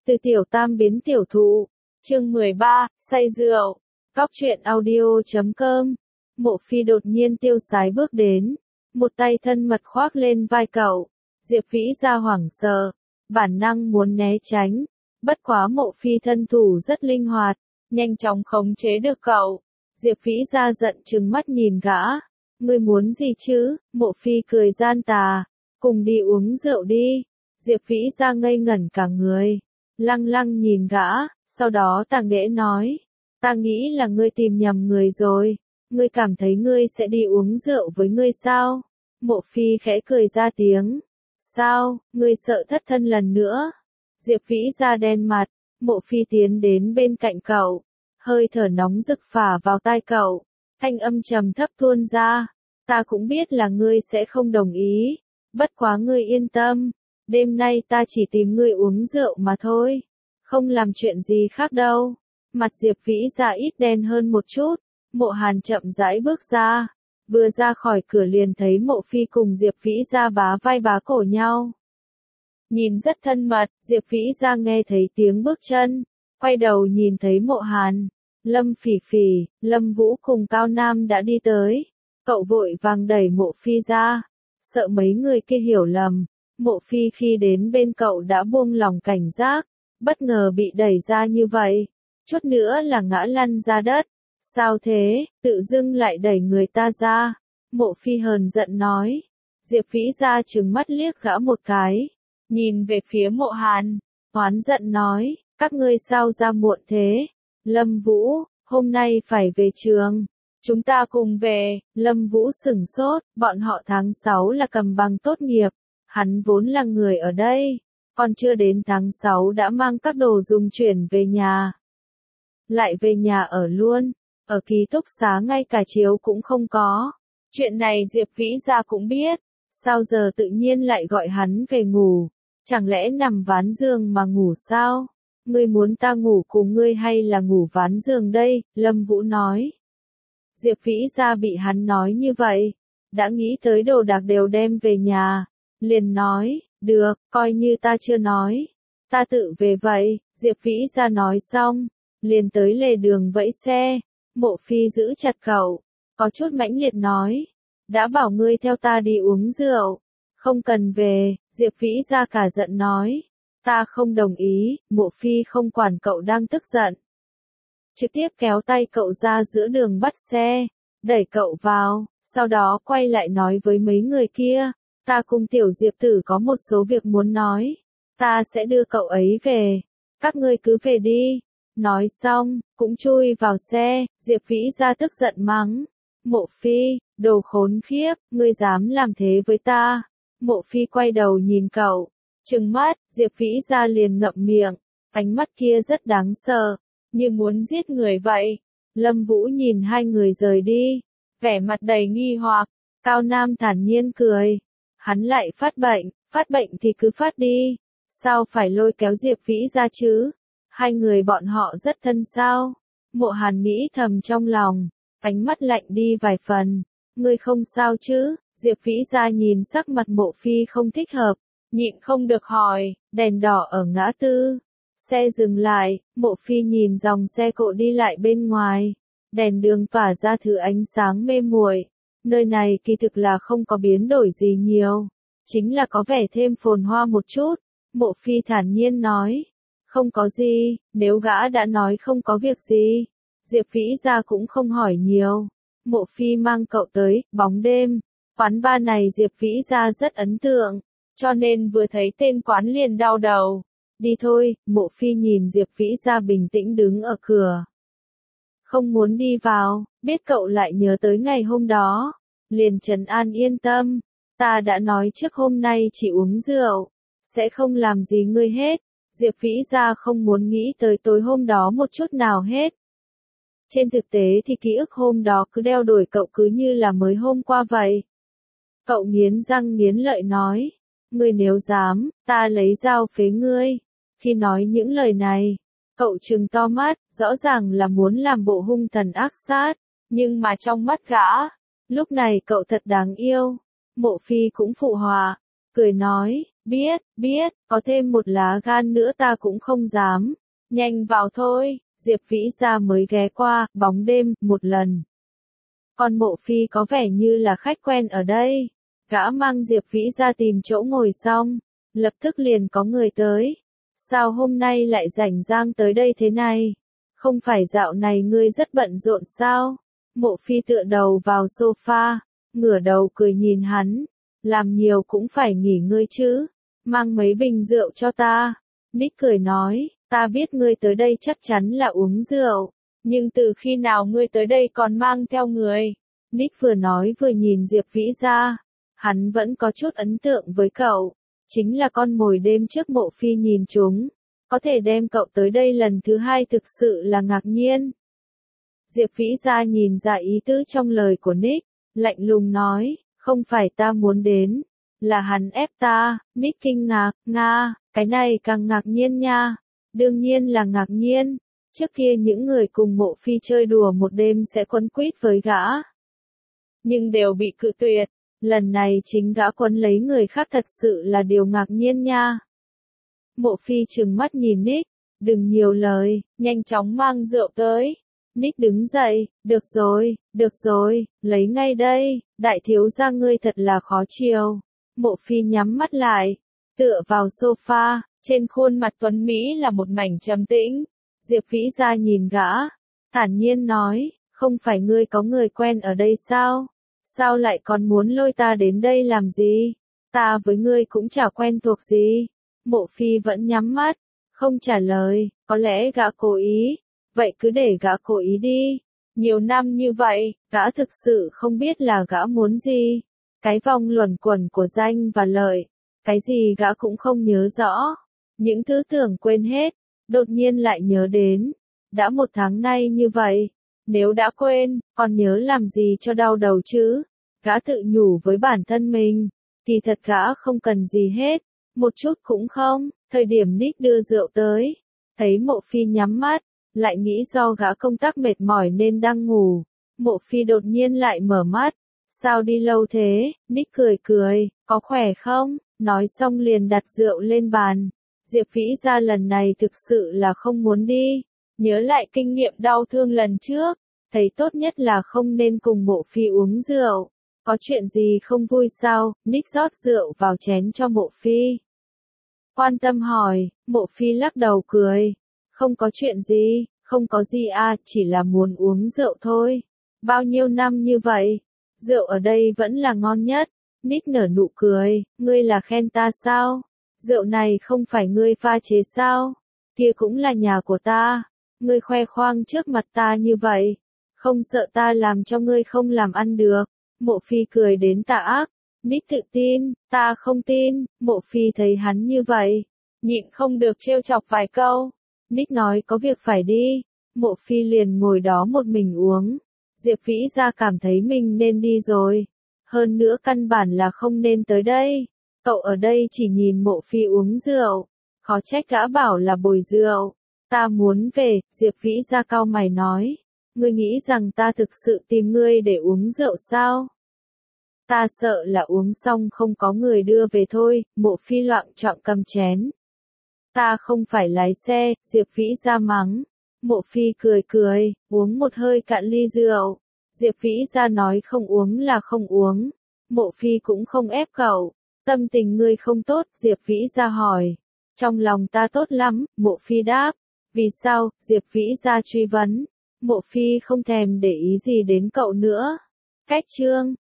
Từ tiểu tam biến tiểu thụ, chương 13, say rượu, góc truyện audio.com. Mộ Phi đột nhiên tiêu sái bước đến, một tay thân mật khoác lên vai cậu. Diệp Vĩ ra hoảng sợ, bản năng muốn né tránh, bất quá Mộ Phi thân thủ rất linh hoạt, nhanh chóng khống chế được cậu. Diệp Vĩ ra giận trừng mắt nhìn gã, ngươi muốn gì chứ? Mộ Phi cười gian tà, cùng đi uống rượu đi. Diệp Vĩ ra ngây ngẩn cả người, lăng lăng nhìn gã, sau đó tà nghễ nói, ta nghĩ là ngươi tìm nhầm người rồi, ngươi cảm thấy ngươi sẽ đi uống rượu với ngươi sao? Mộ Phi khẽ cười ra tiếng, sao, ngươi sợ thất thân lần nữa? Diệp Vĩ ra đen mặt, Mộ Phi tiến đến bên cạnh cậu, hơi thở nóng rực phả vào tai cậu, thanh âm trầm thấp tuôn ra, ta cũng biết là ngươi sẽ không đồng ý, bất quá ngươi yên tâm, đêm nay ta chỉ tìm ngươi uống rượu mà thôi, không làm chuyện gì khác đâu. Mặt Diệp Vĩ ra ít đen hơn một chút, Mộ Hàn chậm rãi bước ra, vừa ra khỏi cửa liền thấy Mộ Phi cùng Diệp Vĩ ra bá vai bá cổ nhau. Nhìn rất thân mật, Diệp Vĩ ra nghe thấy tiếng bước chân, quay đầu nhìn thấy Mộ Hàn, Lâm Phỉ Phỉ, Lâm Vũ cùng Cao Nam đã đi tới, cậu vội vàng đẩy Mộ Phi ra, sợ mấy người kia hiểu lầm. Mộ Phi khi đến bên cậu đã buông lòng cảnh giác, bất ngờ bị đẩy ra như vậy, chút nữa là ngã lăn ra đất. Sao thế, tự dưng lại đẩy người ta ra? Mộ Phi hờn giận nói. Diệp Vĩ ra trừng mắt liếc gã một cái, nhìn về phía Mộ Hàn, oán giận nói, các ngươi sao ra muộn thế? Lâm Vũ, hôm nay phải về trường, chúng ta cùng về. Lâm Vũ sửng sốt, bọn họ tháng 6 là cầm bằng tốt nghiệp. Hắn vốn là người ở đây, còn chưa đến tháng 6 đã mang các đồ dùng chuyển về nhà. Lại về nhà ở luôn, ở ký túc xá ngay cả chiếu cũng không có. Chuyện này Diệp Vĩ ra cũng biết, sao giờ tự nhiên lại gọi hắn về ngủ, chẳng lẽ nằm ván giường mà ngủ sao? Ngươi muốn ta ngủ cùng ngươi hay là ngủ ván giường đây? Lâm Vũ nói. Diệp Vĩ ra bị hắn nói như vậy, đã nghĩ tới đồ đạc đều đem về nhà. Liền nói, được, coi như ta chưa nói, ta tự về vậy. Diệp Vĩ ra nói xong, liền tới lề đường vẫy xe. Mộ Phi giữ chặt cậu, có chút mãnh liệt nói, đã bảo ngươi theo ta đi uống rượu, không cần về. Diệp Vĩ ra cả giận nói, ta không đồng ý. Mộ Phi không quản cậu đang tức giận, trực tiếp kéo tay cậu ra giữa đường bắt xe, đẩy cậu vào, sau đó quay lại nói với mấy người kia, ta cùng tiểu Diệp tử có một số việc muốn nói, ta sẽ đưa cậu ấy về, các ngươi cứ về đi. Nói xong, cũng chui vào xe. Diệp Vĩ ra tức giận mắng, Mộ Phi, đồ khốn khiếp, ngươi dám làm thế với ta? Mộ Phi quay đầu nhìn cậu, trừng mắt. Diệp Vĩ ra liền ngậm miệng, ánh mắt kia rất đáng sợ, như muốn giết người vậy. Lâm Vũ nhìn hai người rời đi, vẻ mặt đầy nghi hoặc. Cao Nam thản nhiên cười, hắn lại phát bệnh thì cứ phát đi, sao phải lôi kéo Diệp Vĩ ra chứ? Hai người bọn họ rất thân sao? Mộ Hàn nghĩ thầm trong lòng, ánh mắt lạnh đi vài phần. Ngươi không sao chứ? Diệp Vĩ ra nhìn sắc mặt Mộ Phi không thích hợp, nhịn không được hỏi. Đèn đỏ ở ngã tư, xe dừng lại, Mộ Phi nhìn dòng xe cộ đi lại bên ngoài, đèn đường tỏa ra thứ ánh sáng mê muội. Nơi này kỳ thực là không có biến đổi gì nhiều, chính là có vẻ thêm phồn hoa một chút. Mộ Phi thản nhiên nói, không có gì, nếu gã đã nói không có việc gì. Diệp Vĩ ra cũng không hỏi nhiều. Mộ Phi mang cậu tới Bóng Đêm, quán bar này Diệp Vĩ ra rất ấn tượng, cho nên vừa thấy tên quán liền đau đầu. Đi thôi. Mộ Phi nhìn Diệp Vĩ ra bình tĩnh đứng ở cửa, không muốn đi vào, biết cậu lại nhớ tới ngày hôm đó, liền trấn an yên tâm, ta đã nói trước hôm nay chỉ uống rượu, sẽ không làm gì ngươi hết. Diệp Vĩ ra không muốn nghĩ tới tối hôm đó một chút nào hết. Trên thực tế thì ký ức hôm đó cứ đeo đuổi cậu cứ như là mới hôm qua vậy. Cậu nghiến răng nghiến lợi nói, ngươi nếu dám, ta lấy dao phế ngươi. Khi nói những lời này, cậu trừng to mắt, rõ ràng là muốn làm bộ hung thần ác sát, nhưng mà trong mắt gã, lúc này cậu thật đáng yêu. Mộ Phi cũng phụ họa, cười nói, biết, có thêm một lá gan nữa ta cũng không dám. Nhanh vào thôi, Diệp Vĩ Gia mới ghé qua, bóng đêm, một lần. Còn Mộ Phi có vẻ như là khách quen ở đây. Gã mang Diệp Vĩ ra tìm chỗ ngồi xong, lập tức liền có người tới. Sao hôm nay lại rảnh rang tới đây thế này? Không phải dạo này ngươi rất bận rộn sao? Mộ Phi tựa đầu vào sofa, ngửa đầu cười nhìn hắn. Làm nhiều cũng phải nghỉ ngơi chứ. Mang mấy bình rượu cho ta. Nick cười nói, ta biết ngươi tới đây chắc chắn là uống rượu. Nhưng từ khi nào ngươi tới đây còn mang theo người? Nick vừa nói vừa nhìn Diệp Vĩ ra. Hắn vẫn có chút ấn tượng với cậu. Chính là con mồi đêm trước Mộ Phi nhìn chúng. Có thể đem cậu tới đây lần thứ hai thực sự là ngạc nhiên. Diệp Vĩ ra nhìn ra ý tứ trong lời của Nick. Lạnh lùng nói, không phải ta muốn đến. Là hắn ép ta. Nick kinh ngạc, Nga, cái này càng ngạc nhiên nha. Đương nhiên là ngạc nhiên. Trước kia những người cùng Mộ Phi chơi đùa một đêm sẽ quấn quýt với gã. Nhưng đều bị cự tuyệt. Lần này chính gã quấn lấy người khác thật sự là điều ngạc nhiên nha. Mộ Phi trừng mắt nhìn Nick. Đừng nhiều lời, nhanh chóng mang rượu tới. Nick đứng dậy, được rồi, lấy ngay đây, đại thiếu gia ngươi thật là khó chiều. Mộ Phi nhắm mắt lại, tựa vào sofa, trên khuôn mặt tuấn Mỹ là một mảnh trầm tĩnh. Diệp Vĩ ra nhìn gã, thản nhiên nói, không phải ngươi có người quen ở đây sao? Sao lại còn muốn lôi ta đến đây làm gì? Ta với ngươi cũng chả quen thuộc gì. Mộ Phi vẫn nhắm mắt, không trả lời, có lẽ gã cố ý. Vậy cứ để gã cố ý đi. Nhiều năm như vậy, gã thực sự không biết là gã muốn gì. Cái vòng luẩn quẩn của danh và lợi. Cái gì gã cũng không nhớ rõ. Những thứ tưởng quên hết, đột nhiên lại nhớ đến. Đã 1 tháng nay như vậy. Nếu đã quên, còn nhớ làm gì cho đau đầu chứ? Gã tự nhủ với bản thân mình. Kỳ thật gã không cần gì hết. Một chút cũng không. Thời điểm Nick đưa rượu tới. Thấy Mộ Phi nhắm mắt. Lại nghĩ do gã công tác mệt mỏi nên đang ngủ. Mộ Phi đột nhiên lại mở mắt. Sao đi lâu thế? Nick cười, có khỏe không? Nói xong liền đặt rượu lên bàn. Diệp Vĩ ra lần này thực sự là không muốn đi. Nhớ lại kinh nghiệm đau thương lần trước. Thấy tốt nhất là không nên cùng Mộ Phi uống rượu. Có chuyện gì không vui sao? Nick rót rượu vào chén cho Mộ Phi. Quan tâm hỏi, Mộ Phi lắc đầu cười. Không có chuyện gì, không có gì à, chỉ là muốn uống rượu thôi. Bao nhiêu năm như vậy, rượu ở đây vẫn là ngon nhất. Nick nở nụ cười, ngươi là khen ta sao? Rượu này không phải ngươi pha chế sao? Kia cũng là nhà của ta. Ngươi khoe khoang trước mặt ta như vậy. Không sợ ta làm cho ngươi không làm ăn được. Mộ Phi cười đến tà ác. Nick tự tin, ta không tin. Mộ Phi thấy hắn như vậy, nhịn không được trêu chọc vài câu. Nick nói có việc phải đi. Mộ Phi liền ngồi đó một mình uống. Diệp Vĩ ra cảm thấy mình nên đi rồi. Hơn nữa căn bản là không nên tới đây. Cậu ở đây chỉ nhìn Mộ Phi uống rượu. Khó trách gã bảo là bồi rượu. Ta muốn về, Diệp Vĩ ra cau mày nói. Ngươi nghĩ rằng ta thực sự tìm ngươi để uống rượu sao? Ta sợ là uống xong không có người đưa về thôi. Mộ Phi loạng choạng cầm chén. Ta không phải lái xe, Diệp Vĩ ra mắng. Mộ Phi cười, uống một hơi cạn ly rượu. Diệp Vĩ ra nói không uống là không uống. Mộ Phi cũng không ép cậu. Tâm tình ngươi không tốt, Diệp Vĩ ra hỏi. Trong lòng ta tốt lắm, Mộ Phi đáp. Vì sao, Diệp Vĩ ra truy vấn. Mộ Phi không thèm để ý gì đến cậu nữa. Cách chương